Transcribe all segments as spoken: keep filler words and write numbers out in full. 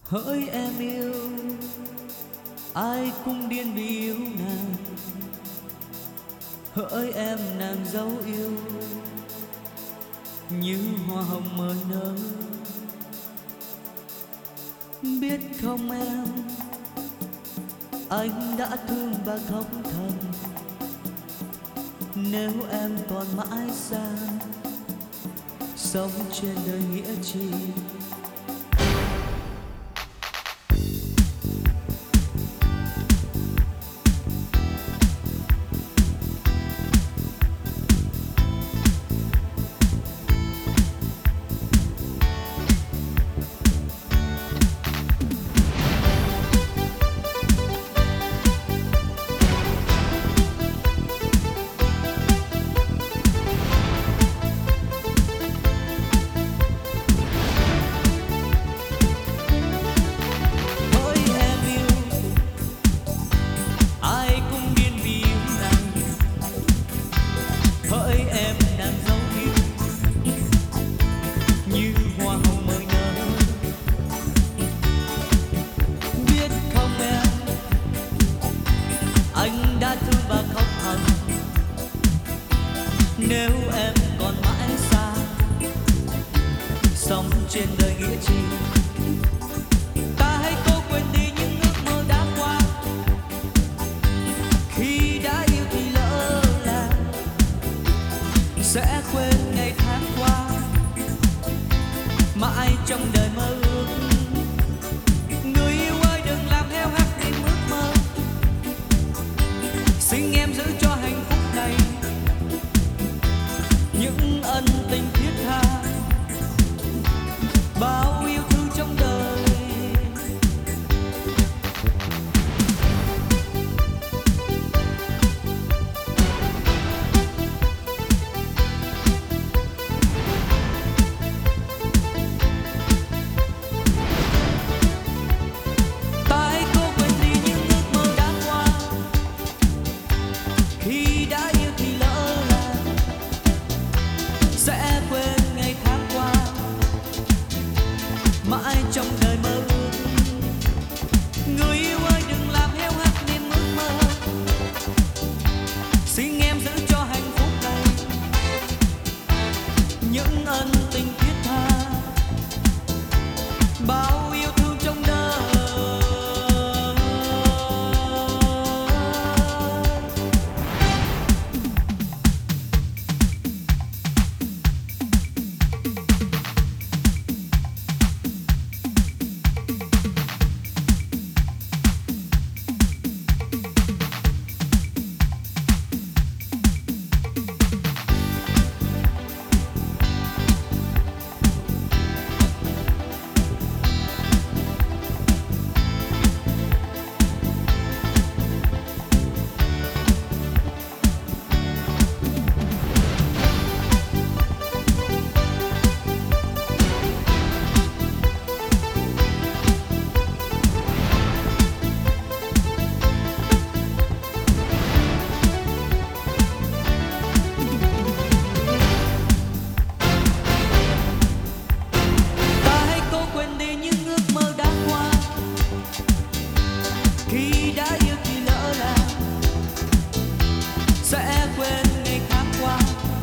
Hỡi em yêu, ai cũng điên vì yêu nàng. Hỡi em nàng dấu yêu như hoa hồng mới nở. Biết không em, anh đã thương và khóc thầm. Nếu em còn mãi xa, sống trên đời nghĩa chi. Anh đã thương và khóc thầm. Nếu em còn mãi xa, sống trên đời nghĩa chi. Ta hãy cố quên đi những ước mơ đã qua. Khi đã yêu thì lỡ làng, sẽ quên ngày tháng qua. Mãi trong đời mơ ước, người yêu ơi đừng làm heo hắt đi ước mơ. Xin em giữ cho hạnh phúc này những ân tình thiết tha, bao yêu thương trong đời. Ta hãy cố quên đi những ước mơ đã qua. Khi đã yêu thì lỡ làng, sẽ quên ngày tháng qua. Mãi trong đời mơ ước, người yêu ơi đừng làm heo hắt niềm ước mơ. Xin em giữ cho hạnh phúc này những ân tình thiết tha, bao yêu thương trong đời. Khi đã yêu thì lỡ làng, sẽ quên ngày tháng qua.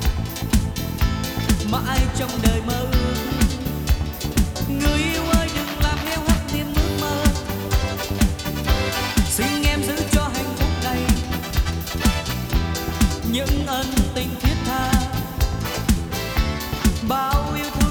Mãi trong đời mơ ước, người yêu ơi đừng làm heo hắt niềm ước mơ. Xin em giữ cho hạnh phúc này những ân tình thiết tha, bao yêu thương